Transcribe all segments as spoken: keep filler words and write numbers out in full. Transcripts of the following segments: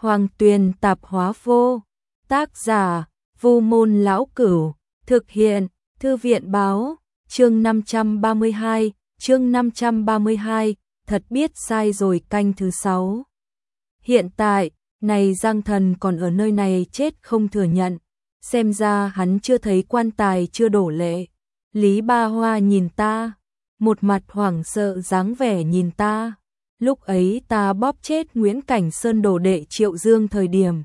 Hoàng Tuyền Tạp Hóa Vô. Tác giả: Vu Môn Lão Cửu. Thực hiện: Thư viện Báo. Chương năm trăm ba mươi hai, chương năm trăm ba mươi hai, thật biết sai rồi. Canh thứ sáu. Hiện tại, này Giang Thần còn ở nơi này chết không thừa nhận, xem ra hắn chưa thấy quan tài chưa đổ lệ. Lý Ba Hoa nhìn ta, một mặt hoảng sợ dáng vẻ nhìn ta. Lúc ấy ta bóp chết Nguyễn Cảnh Sơn đồ đệ Triệu Dương thời điểm,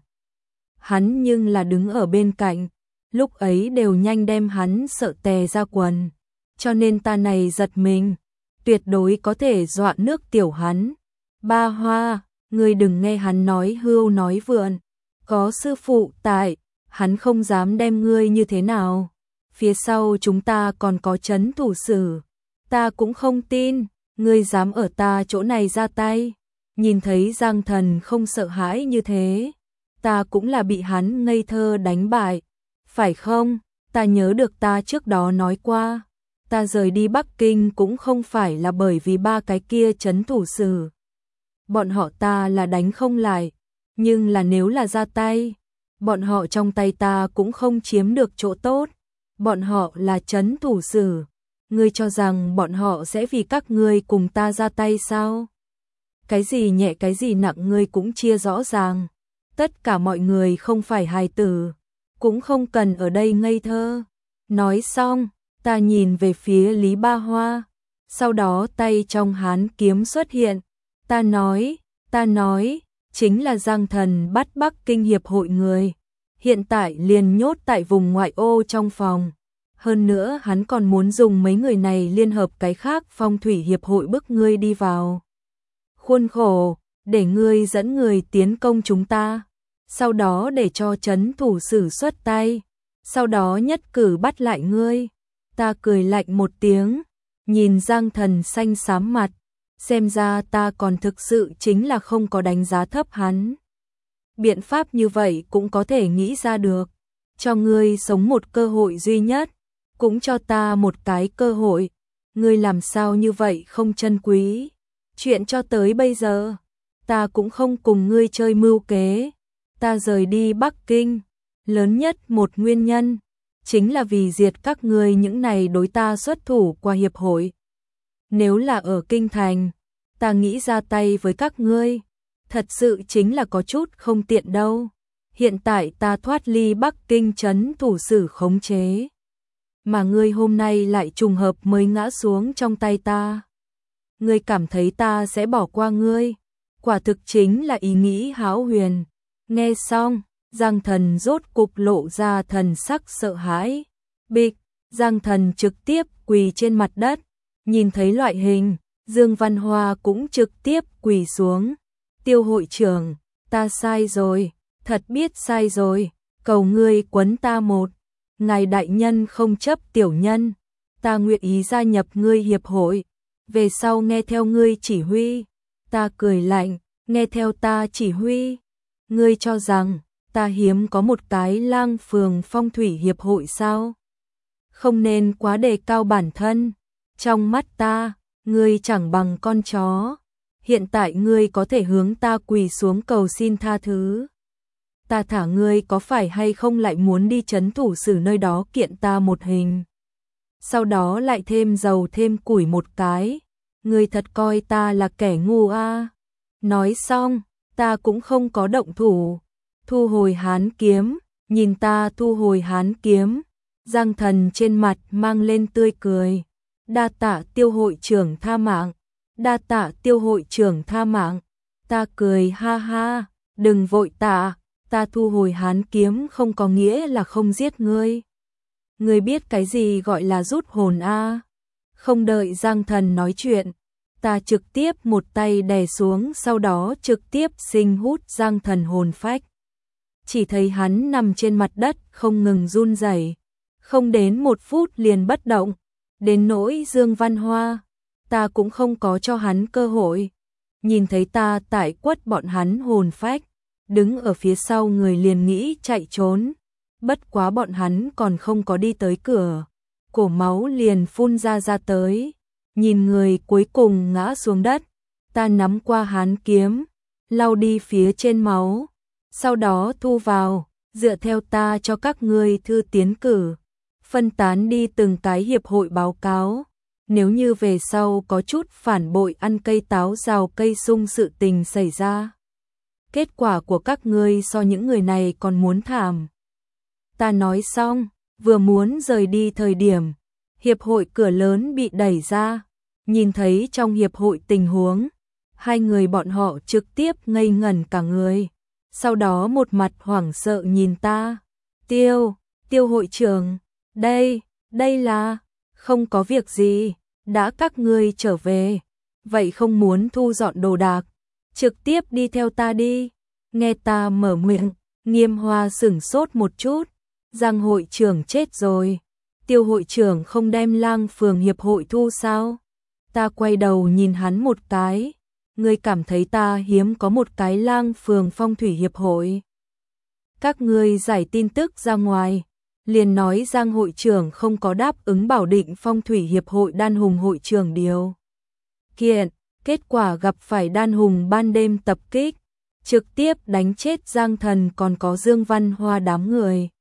hắn nhưng là đứng ở bên cạnh, lúc ấy đều nhanh đem hắn sợ tè ra quần, cho nên ta này giật mình, tuyệt đối có thể dọa nước tiểu hắn. Ba Hoa, ngươi đừng nghe hắn nói hưu nói vượn, có sư phụ tại, hắn không dám đem ngươi như thế nào. Phía sau chúng ta còn có trấn thủ sử, ta cũng không tin ngươi dám ở ta chỗ này ra tay. Nhìn thấy Giang Thần không sợ hãi như thế, ta cũng là bị hắn ngây thơ đánh bại, phải không? Ta nhớ được ta trước đó nói qua, ta rời đi Bắc Kinh cũng không phải là bởi vì ba cái kia trấn thủ sử. Bọn họ ta là đánh không lại, nhưng là nếu là ra tay, bọn họ trong tay ta cũng không chiếm được chỗ tốt. Bọn họ là trấn thủ sử, ngươi cho rằng bọn họ sẽ vì các ngươi cùng ta ra tay sao? Cái gì nhẹ cái gì nặng ngươi cũng chia rõ ràng. Tất cả mọi người không phải hài tử, cũng không cần ở đây ngây thơ. Nói xong, ta nhìn về phía Lý Ba Hoa, sau đó tay trong hán kiếm xuất hiện. Ta nói, ta nói, chính là Giang Thần bắt Bắc Kinh Hiệp hội người, hiện tại liền nhốt tại vùng ngoại ô trong phòng. Hơn nữa hắn còn muốn dùng mấy người này liên hợp cái khác phong thủy hiệp hội bức ngươi đi vào khuôn khổ, để ngươi dẫn người tiến công chúng ta, sau đó để cho trấn thủ sử xuất tay, sau đó nhất cử bắt lại ngươi. Ta cười lạnh một tiếng, nhìn Giang Thần xanh xám mặt, xem ra ta còn thực sự chính là không có đánh giá thấp hắn. Biện pháp như vậy cũng có thể nghĩ ra được, cho ngươi sống một cơ hội duy nhất, cũng cho ta một cái cơ hội, ngươi làm sao như vậy không trân quý. Chuyện cho tới bây giờ, ta cũng không cùng ngươi chơi mưu kế. Ta rời đi Bắc Kinh, lớn nhất một nguyên nhân, chính là vì diệt các ngươi những này đối ta xuất thủ qua hiệp hội. Nếu là ở Kinh Thành, ta nghĩ ra tay với các ngươi, thật sự chính là có chút không tiện đâu. Hiện tại ta thoát ly Bắc Kinh trấn thủ sử khống chế, mà ngươi hôm nay lại trùng hợp mới ngã xuống trong tay ta. Ngươi cảm thấy ta sẽ bỏ qua ngươi, quả thực chính là ý nghĩ hão huyền. Nghe xong, Giang Thần rốt cục lộ ra thần sắc sợ hãi. Bịch, Giang Thần trực tiếp quỳ trên mặt đất, nhìn thấy loại hình, Dương Văn Hoa cũng trực tiếp quỳ xuống. Tiêu hội trưởng, ta sai rồi, thật biết sai rồi, cầu ngươi quấn ta một. Ngài đại nhân không chấp tiểu nhân, ta nguyện ý gia nhập ngươi hiệp hội, về sau nghe theo ngươi chỉ huy. Ta cười lạnh, nghe theo ta chỉ huy? Ngươi cho rằng ta hiếm có một cái Lang Phường phong thủy hiệp hội sao? Không nên quá đề cao bản thân, trong mắt ta, ngươi chẳng bằng con chó. Hiện tại ngươi có thể hướng ta quỳ xuống cầu xin tha thứ. Ta thả ngươi có phải hay không lại muốn đi trấn thủ sử nơi đó kiện ta một hình, sau đó lại thêm dầu thêm củi một cái. Ngươi thật coi ta là kẻ ngu a? Nói xong, ta cũng không có động thủ, thu hồi hán kiếm, nhìn ta thu hồi hán kiếm. Giang Thần trên mặt mang lên tươi cười. Đa tạ Tiêu hội trưởng tha mạng, đa tạ Tiêu hội trưởng tha mạng. Ta cười ha ha, đừng vội tạ. Ta thu hồi hán kiếm không có nghĩa là không giết ngươi. Ngươi biết cái gì gọi là rút hồn a? Không đợi Giang Thần nói chuyện, ta trực tiếp một tay đè xuống, sau đó trực tiếp sinh hút Giang Thần hồn phách. Chỉ thấy hắn nằm trên mặt đất không ngừng run rẩy, không đến một phút liền bất động. Đến nỗi Dương Văn Hoa, ta cũng không có cho hắn cơ hội. Nhìn thấy ta tải quất bọn hắn hồn phách, đứng ở phía sau người liền nghĩ chạy trốn. Bất quá bọn hắn còn không có đi tới cửa, cổ máu liền phun ra ra tới. Nhìn người cuối cùng ngã xuống đất, ta nắm qua hán kiếm, lau đi phía trên máu, sau đó thu vào, dựa theo ta cho các ngươi thư tiến cử, phân tán đi từng cái hiệp hội báo cáo. Nếu như về sau có chút phản bội ăn cây táo rào cây sung sự tình xảy ra, kết quả của các ngươi so những người này còn muốn thảm. Ta nói xong, vừa muốn rời đi thời điểm, hiệp hội cửa lớn bị đẩy ra, nhìn thấy trong hiệp hội tình huống, hai người bọn họ trực tiếp ngây ngẩn cả người, sau đó một mặt hoảng sợ nhìn ta. Tiêu, Tiêu hội trưởng, đây, đây là, không có việc gì, đã các ngươi trở về, vậy không muốn thu dọn đồ đạc, trực tiếp đi theo ta đi. Nghe ta mở miệng, Nghiêm Hoa sửng sốt một chút, Giang hội trưởng chết rồi, Tiêu hội trưởng không đem Lang Phường hiệp hội thu sao? Ta quay đầu nhìn hắn một cái, ngươi cảm thấy ta hiếm có một cái Lang Phường phong thủy hiệp hội. Các ngươi giải tin tức ra ngoài, liền nói Giang hội trưởng không có đáp ứng bảo định phong thủy hiệp hội Đan Hùng hội trưởng điều kiện, kết quả gặp phải Đan Hùng ban đêm tập kích, trực tiếp đánh chết Giang Thần còn có Dương Văn Hoa đám người.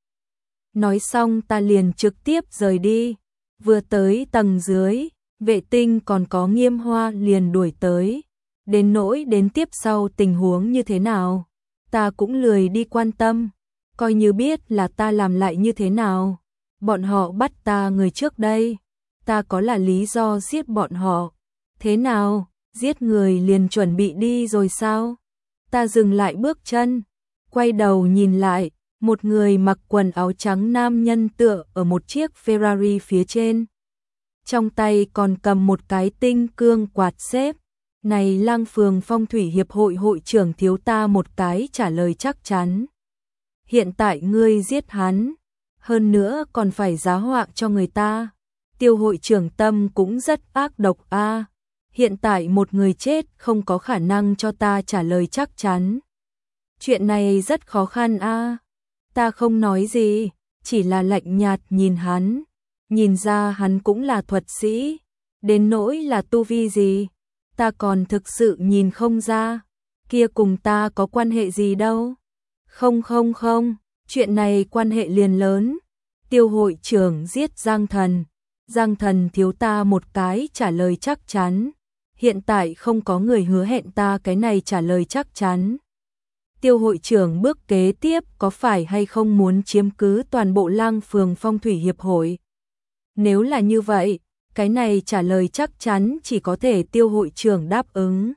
Nói xong ta liền trực tiếp rời đi, vừa tới tầng dưới, vệ tinh còn có Nghiêm Hoa liền đuổi tới, đến nỗi đến tiếp sau tình huống như thế nào, ta cũng lười đi quan tâm, coi như biết là ta làm lại như thế nào, bọn họ bắt ta người trước đây, ta có là lý do giết bọn họ, thế nào, giết người liền chuẩn bị đi rồi sao? Ta dừng lại bước chân, quay đầu nhìn lại, một người mặc quần áo trắng nam nhân tựa ở một chiếc Ferrari phía trên. Trong tay còn cầm một cái tinh cương quạt xếp. Này Lang Phường phong thủy hiệp hội hội trưởng thiếu ta một cái trả lời chắc chắn. Hiện tại ngươi giết hắn, hơn nữa còn phải giá họa cho người ta. Tiêu hội trưởng tâm cũng rất ác độc a. Hiện tại một người chết không có khả năng cho ta trả lời chắc chắn. Chuyện này rất khó khăn a. Ta không nói gì, chỉ là lạnh nhạt nhìn hắn. Nhìn ra hắn cũng là thuật sĩ, đến nỗi là tu vi gì, ta còn thực sự nhìn không ra, kia cùng ta có quan hệ gì đâu. Không không không, chuyện này quan hệ liền lớn. Tiêu hội trưởng giết Giang Thần, Giang Thần thiếu ta một cái trả lời chắc chắn. Hiện tại không có người hứa hẹn ta cái này trả lời chắc chắn. Tiêu hội trưởng bước kế tiếp có phải hay không muốn chiếm cứ toàn bộ Lang Phường phong thủy hiệp hội? Nếu là như vậy, cái này trả lời chắc chắn chỉ có thể Tiêu hội trưởng đáp ứng.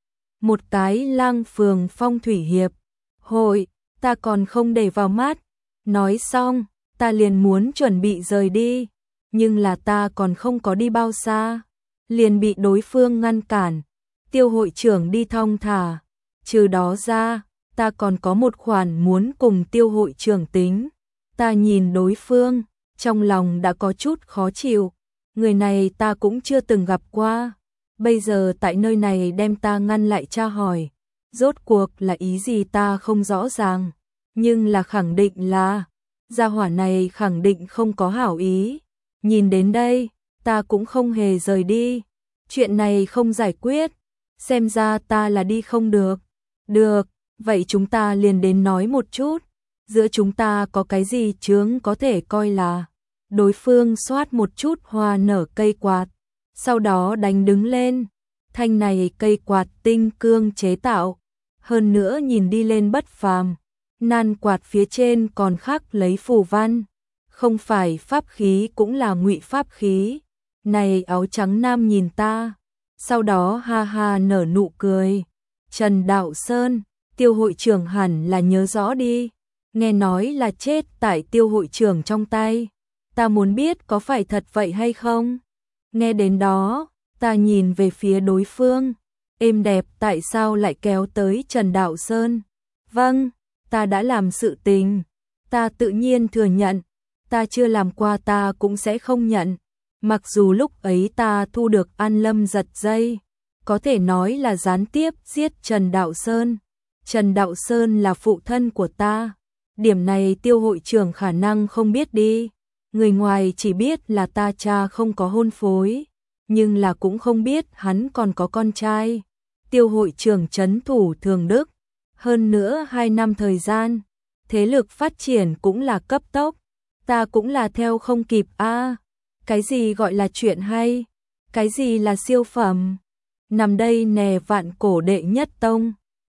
Một cái Lang Phường phong thủy hiệp hội, ta còn không để vào mắt. Nói xong, ta liền muốn chuẩn bị rời đi, nhưng là ta còn không có đi bao xa, liền bị đối phương ngăn cản. Tiêu hội trưởng đi thong thả, trừ đó ra, ta còn có một khoản muốn cùng Tiêu hội trưởng tính. Ta nhìn đối phương, trong lòng đã có chút khó chịu, người này ta cũng chưa từng gặp qua, bây giờ tại nơi này đem ta ngăn lại tra hỏi, rốt cuộc là ý gì ta không rõ ràng, nhưng là khẳng định là, gia hỏa này khẳng định không có hảo ý. Nhìn đến đây, ta cũng không hề rời đi, chuyện này không giải quyết, xem ra ta là đi không được. Được, vậy chúng ta liền đến nói một chút, giữa chúng ta có cái gì chướng có thể coi là. Đối phương xoát một chút hoa nở cây quạt, sau đó đánh đứng lên. Thanh này cây quạt tinh cương chế tạo, hơn nữa nhìn đi lên bất phàm. Nan quạt phía trên còn khắc lấy phù văn, không phải pháp khí cũng là ngụy pháp khí. Này áo trắng nam nhìn ta, sau đó ha ha nở nụ cười. Trần Đạo Sơn, Tiêu hội trưởng hẳn là nhớ rõ đi, nghe nói là chết tại Tiêu hội trưởng trong tay. Ta muốn biết có phải thật vậy hay không? Nghe đến đó, ta nhìn về phía đối phương, êm đẹp tại sao lại kéo tới Trần Đạo Sơn? Vâng, ta đã làm sự tình, ta tự nhiên thừa nhận, ta chưa làm qua ta cũng sẽ không nhận. Mặc dù lúc ấy ta thu được An Lâm giật dây, có thể nói là gián tiếp giết Trần Đạo Sơn. Trần Đạo Sơn là phụ thân của ta, điểm này Tiêu hội trưởng khả năng không biết đi. Người ngoài chỉ biết là ta cha không có hôn phối, nhưng là cũng không biết hắn còn có con trai. Tiêu hội trưởng trấn thủ Thường Đức, Hơn nữa hai năm thời gian, thế lực phát triển cũng là cấp tốc, ta cũng là theo không kịp a. À, cái gì gọi là chuyện hay? Cái gì là siêu phẩm? Nằm đây nè vạn cổ đệ nhất tông.